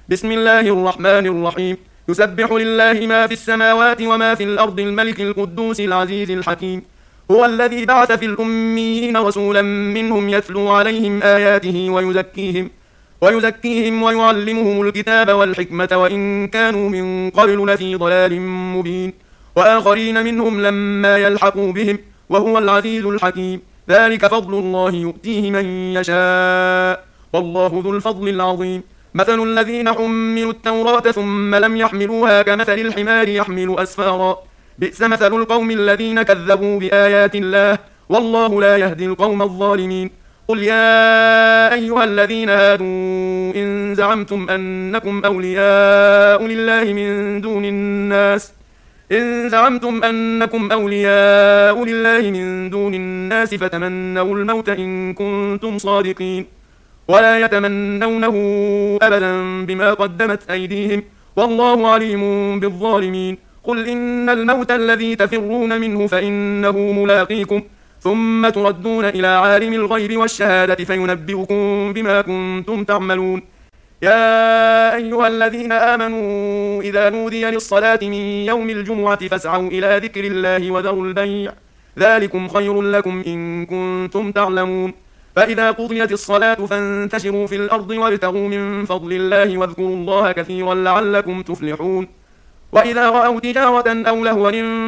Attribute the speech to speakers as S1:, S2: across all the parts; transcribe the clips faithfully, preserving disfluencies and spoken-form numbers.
S1: بسم الله الرحمن الرحيم. يسبح لله ما في السماوات وما في الأرض الملك القدوس العزيز الحكيم. هو الذي بعث في الأميين رسولا منهم يتلو عليهم آياته ويزكيهم ويزكيهم ويعلمهم الكتاب والحكمة وإن كانوا من قبل لفي ضلال مبين، وآخرين منهم لما يلحقوا بهم وهو العزيز الحكيم. ذلك فضل الله يؤتيه من يشاء والله ذو الفضل العظيم. مثل الذين حملوا التوراة ثم لم يحملوها كمثل الحمار يحمل أسفارا، بئس مثل القوم الذين كذبوا بآيات الله والله لا يهدي القوم الظالمين. قل يا أيها الذين هادوا إن زعمتم أنكم أولياء لله من دون الناس إن زعمتم أنكم أولياء لله من دون الناس فتمنوا الموت إن كنتم صادقين، ولا يتمنونه أبدا بما قدمت أيديهم والله عليم بالظالمين. قل إن الموت الذي تفرون منه فإنه ملاقيكم ثم تردون إلى عالم الغيب والشهادة فينبئكم بما كنتم تعملون. يا أيها الذين آمنوا إذا نودي للصلاة من يوم الجمعة فاسعوا إلى ذكر الله وذروا البيع ذلكم خير لكم إن كنتم تعلمون. فإذا قضيت الصلاة فانتشروا في الأرض وابتغوا من فضل الله واذكروا الله كثيرا لعلكم تفلحون. وإذا رأوا تجارة أو لهوا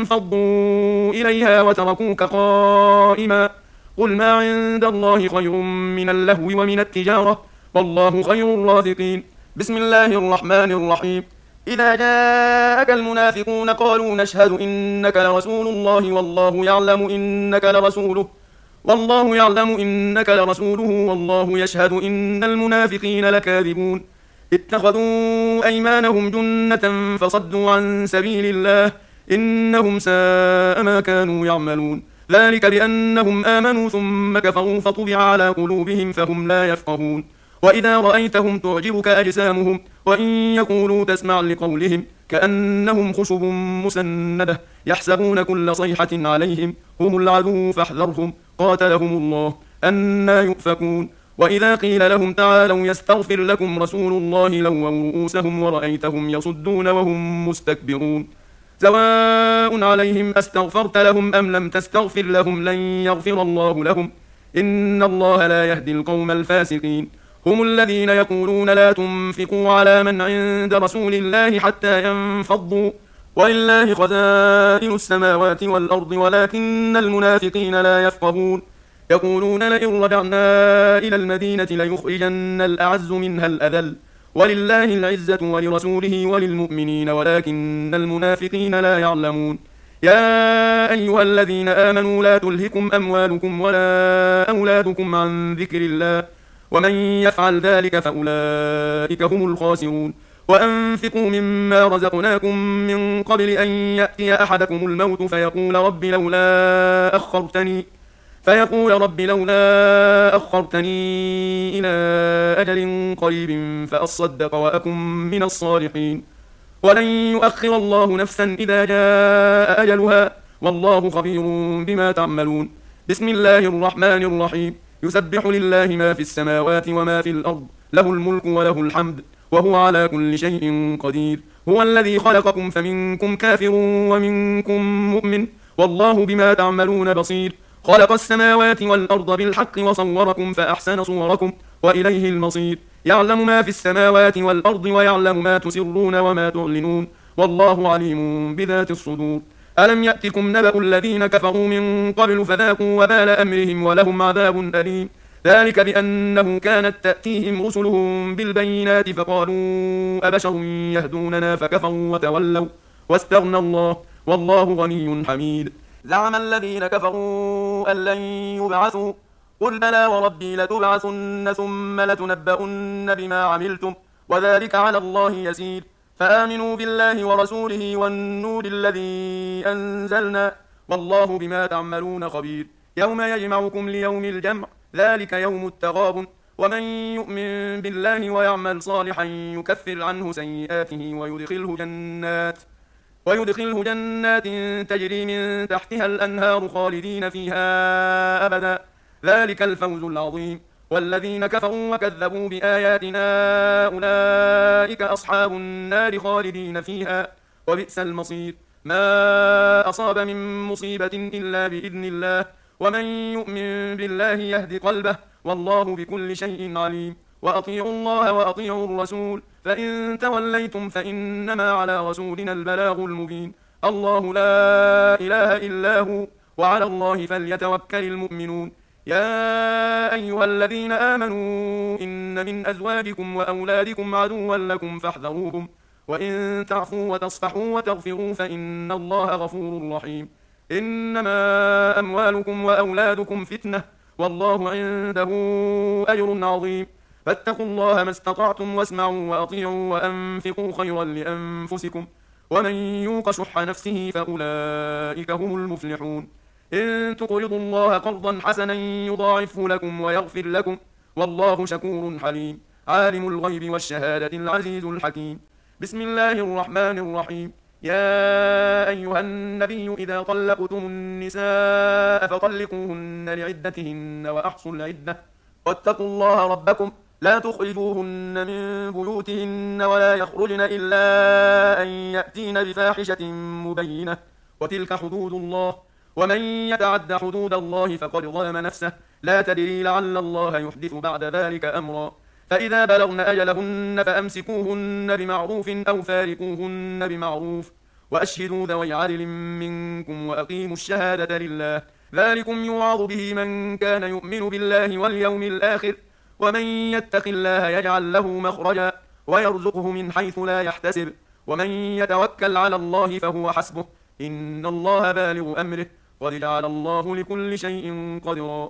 S1: انفضوا إليها وتركوك قائما قل ما عند الله خير من اللهو ومن التجارة والله خير الرازقين. بسم الله الرحمن الرحيم. إذا جاءك المنافقون قالوا نشهد إنك لرسول الله والله يعلم إنك لرسوله والله يعلم إنك لرسوله والله يشهد إن المنافقين لكاذبون. اتخذوا أيمانهم جنة فصدوا عن سبيل الله إنهم ساء ما كانوا يعملون. ذلك بأنهم آمنوا ثم كفروا فطبع على قلوبهم فهم لا يفقهون. وإذا رأيتهم تعجبك أجسامهم وإن يقولوا تسمع لقولهم كأنهم خشب مسندة يحسبون كل صيحة عليهم هم العدو فاحذرهم قاتلهم الله أنى يؤفكون. وإذا قيل لهم تعالوا يستغفر لكم رسول الله لووا رؤوسهم ورأيتهم يصدون وهم مستكبرون. سواء عليهم أستغفرت لهم أم لم تستغفر لهم لن يغفر الله لهم إن الله لا يهدي القوم الفاسقين. هم الذين يقولون لا تنفقوا على من عند رسول الله حتى ينفضوا ولله خزائن السماوات والأرض ولكن المنافقين لا يفقهون. يقولون لئن رجعنا إلى المدينة ليخرجن الأعز منها الأذل ولله العزة ولرسوله وللمؤمنين ولكن المنافقين لا يعلمون. يا أيها الذين آمنوا لا تلهكم أموالكم ولا أولادكم عن ذكر الله ومن يفعل ذلك فأولئك هم الخاسرون. وأنفقوا مما رزقناكم من قبل أن يأتي أحدكم الموت فيقول رب لولا أخرتني فيقول رب لولا أخرتني إلى أجل قريب فأصدق وأكن من الصالحين ولن يؤخر الله نفسا إذا جاء أجلها والله خبير بما تعملون. بسم الله الرحمن الرحيم. يسبح لله ما في السماوات وما في الأرض له الملك وله الحمد وهو على كل شيء قدير. هو الذي خلقكم فمنكم كافر ومنكم مؤمن والله بما تعملون بصير. خلق السماوات والأرض بالحق وصوركم فأحسن صوركم وإليه المصير. يعلم ما في السماوات والأرض ويعلم ما تسرون وما تعلنون والله عليم بذات الصدور. ألم يأتكم نبأ الذين كفروا من قبل فذاقوا وبال أمرهم ولهم عذاب أليم. ذلك بأنه كانت تأتيهم رسلهم بالبينات فقالوا أبشر يهدوننا فكفروا وتولوا واستغنى الله والله غني حميد. زعم الذين كفروا أن لن يبعثوا قل بلى وربي لتبعثن ثم لتنبؤن بما عملتم وذلك على الله يسير. فآمنوا بالله ورسوله والنور الذي أنزلنا والله بما تعملون خبير. يوم يجمعكم ليوم الجمع ذلك يوم التغابن. ومن يؤمن بالله ويعمل صالحا يكفر عنه سيئاته ويدخله جنات ويدخله جنات تجري من تحتها الأنهار خالدين فيها أبدا ذلك الفوز العظيم. والذين كفروا وكذبوا بآياتنا أولئك أصحاب النار خالدين فيها وبئس المصير. ما أصاب من مصيبة إلا بإذن الله، ومن يؤمن بالله يهد قلبه، والله بكل شيء عليم. وأطيعوا الله وأطيعوا الرسول، فإن توليتم فإنما على رسولنا البلاغ المبين. الله لا إله إلا هو، وعلى الله فليتوكل المؤمنون. يا أيها الذين آمنوا إن من أزواجكم وأولادكم عدوا لكم فاحذروهم، وإن تعفوا وتصفحوا وتغفروا فإن الله غفور رحيم. إنما أموالكم وأولادكم فتنة، والله عنده أجر عظيم. فاتقوا الله ما استطعتم واسمعوا وأطيعوا وأنفقوا خيرا لأنفسكم، ومن يوق شح نفسه فأولئك هم المفلحون. إن تقرضوا الله قرضا حسنا يضاعفه لكم ويغفر لكم، والله شكور حليم. عالم الغيب والشهادة العزيز الحكيم. بسم الله الرحمن الرحيم. يا أيها النبي إذا طلقتم النساء فطلقوهن لعدتهن وأحصوا العدة، واتقوا الله ربكم لا تخرجوهن من بيوتهن ولا يخرجن إلا أن يأتين بفاحشة مبينة، وتلك حدود الله، ومن يتعد حدود الله فقد ظلم نفسه، لا تدري لعل الله يحدث بعد ذلك أمرا. فإذا بلغن أجلهن فأمسكوهن بمعروف أو فارقوهن بمعروف، وأشهدوا ذوي عدل منكم وأقيموا الشهادة لله، ذلكم يوعظ به من كان يؤمن بالله واليوم الآخر، ومن يتق الله يجعل له مخرجا ويرزقه من حيث لا يحتسب، ومن يتوكل على الله فهو حسبه، إن الله بالغ أمره، قد جعل الله لكل شيء قدرا.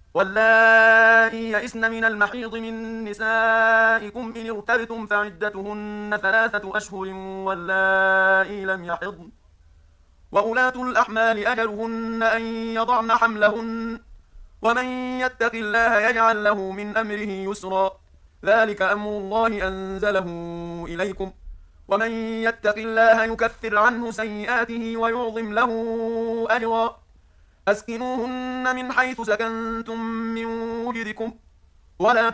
S1: واللائي يئسن من المحيض من نسائكم إن ارتبتم فعدتهن ثلاثة أشهر واللائي لم يحضن، وأولاة الأحمال أجلهن أن يضعن حملهن، ومن يتق الله يجعل له من أمره يسرا، ذلك أمر الله أنزله إليكم، ومن يتق الله يكفر عنه سيئاته ويعظم له أجرا. أسكنوهن من حيث سكنتم من وجدكم، ولا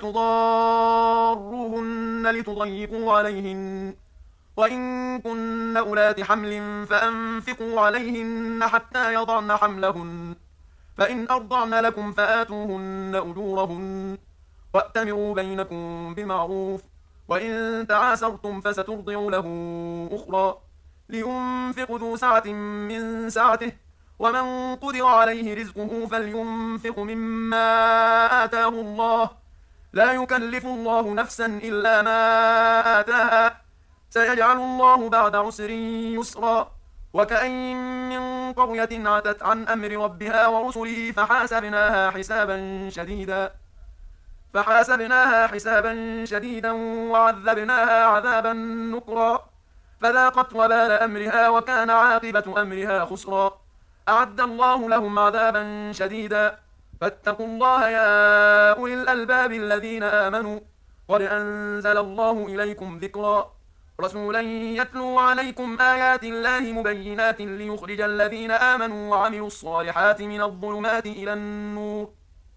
S1: تضاروهن لتضيقوا عليهن، وإن كن أولات حمل فأنفقوا عليهن حتى يضعن حملهن، فإن أرضعن لكم فآتوهن أجورهن، وأتمروا بينكم بمعروف، وإن تعاسرتم فسترضع له أخرى، لينفق ذو سعة من سعته، ومن قدر عليه رزقه فلينفق مما آتاه الله، لا يكلف الله نفسا إلا ما آتاها، سيجعل الله بعد عسر يسرا. وكأين من قرية عتت عن أمر ربها ورسله فحاسبناها حسابا شديدا فحاسبناها حسابا شديدا وعذبناها عذابا نكرا، فذاقت وبال أمرها وكان عاقبة أمرها خسرا. أعد الله لهم عذابا شديدا، فاتقوا الله يا أولي الألباب الذين آمنوا، قد أنزل الله إليكم ذكرا، رسولا يتلو عليكم آيات الله مبينات ليخرج الذين آمنوا وعملوا الصالحات من الظلمات إلى النور،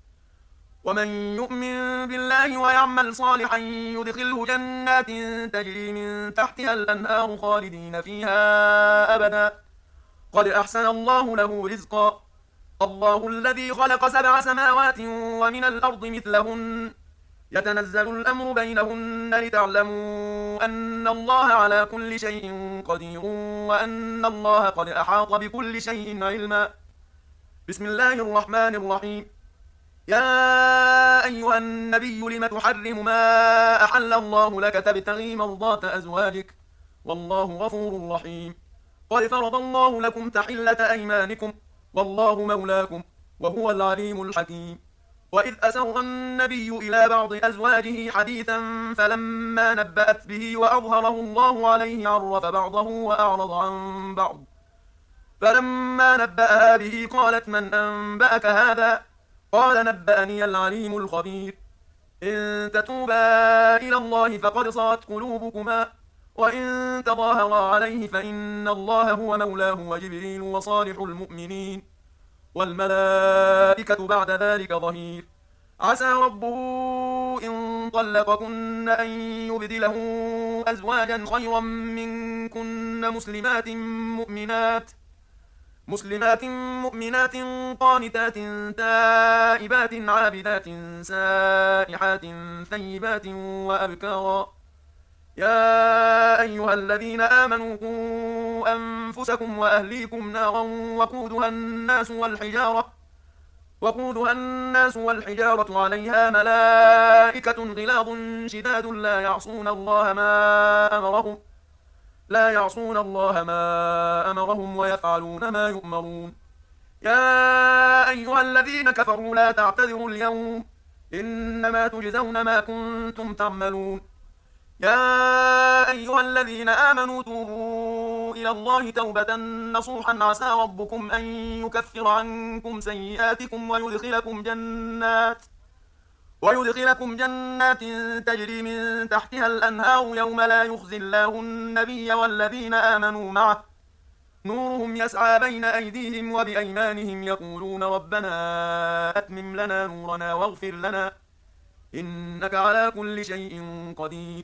S1: ومن يؤمن بالله ويعمل صالحا يدخله جنات تجري من تحتها الأنهار خالدين فيها أبدا، قد أحسن الله له رزقا. الله الذي خلق سبع سماوات ومن الأرض مثلهن، يتنزل الأمر بينهن لتعلموا أن الله على كل شيء قدير، وأن الله قد أحاط بكل شيء علما. بسم الله الرحمن الرحيم. يا أيها النبي لم تحرم ما أحل الله لك تبتغي مرضات أزواجك، والله غفور رحيم. قد فرض الله لكم تحلة أيمانكم، والله مولاكم، وهو العليم الحكيم. وإذ أسر النبي إلى بعض أزواجه حديثا فلما نبأت به وأظهره الله عليه عرف بعضه وأعرض عن بعض، فلما نبأها به قالت من أنبأك هذا؟ قال نبأني العليم الخبير. إن تتوبا إلى الله فقد صغت قلوبكما، وإن تظاهرا عليه فإن الله هو مولاه وجبريل وصالح المؤمنين والملائكة بعد ذلك ظهير. عسى ربه إن طلقكن أن يبدله أزواجا خيرا منكن مسلمات مؤمنات مسلمات مؤمنات قانتات تائبات عابدات سائحات ثيبات وأبكارا. يا أيها الذين آمنوا قوا أنفسكم وأهليكم نارا وقودها الناس والحجارة وقودها الناس والحجارة عليها ملائكة غلاظ شداد لا يعصون الله ما أمرهم لا يعصون الله ما أمرهم ويفعلون ما يؤمرون. يا أيها الذين كفروا لا تعتذروا اليوم إنما تجزون ما كنتم تعملون. يا أيها الذين آمنوا توبوا إلى الله توبة نصوحا عسى ربكم أن يكفر عنكم سيئاتكم ويدخلكم جنات ويدخلكم جنات تجري من تحتها الأنهار يوم لا يخزي الله النبي والذين آمنوا معه نورهم يسعى بين أيديهم وبأيمانهم يقولون ربنا أتمم لنا نورنا واغفر لنا إنك على كل شيء قدير.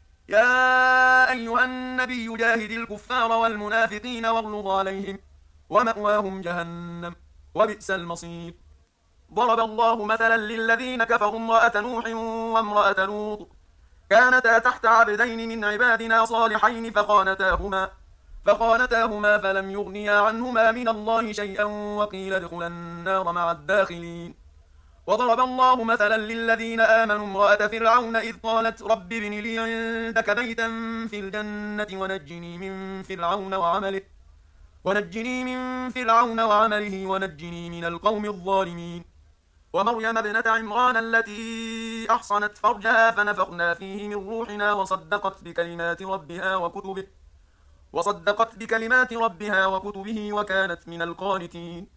S1: يا أيها النبي جاهد الكفار والمنافقين واغلظ عليهم ومأواهم جهنم وبئس المصير. ضرب الله مثلا للذين كفروا امرأة نوح وامرأة لوط كانتا تحت عبدين من عبادنا صالحين فخانتاهما فخانتاهما فلم يغنيا عنهما من الله شيئا وقيل ادخلا النار مع الداخلين. وضرب الله مثلا للذين آمنوا امرأة فرعون إذ قالت رب ابن لي عندك بيتا في الجنة ونجني من فرعون وعمله ونجني من فرعون وعمله ونجني من القوم الظالمين. ومريم ابنة عمران التي أحصنت فرجها فنفخنا فيه من روحنا وصدقت بكلمات ربها وكتبه وصدقت بكلمات ربها وكتبه وكانت من القانتين.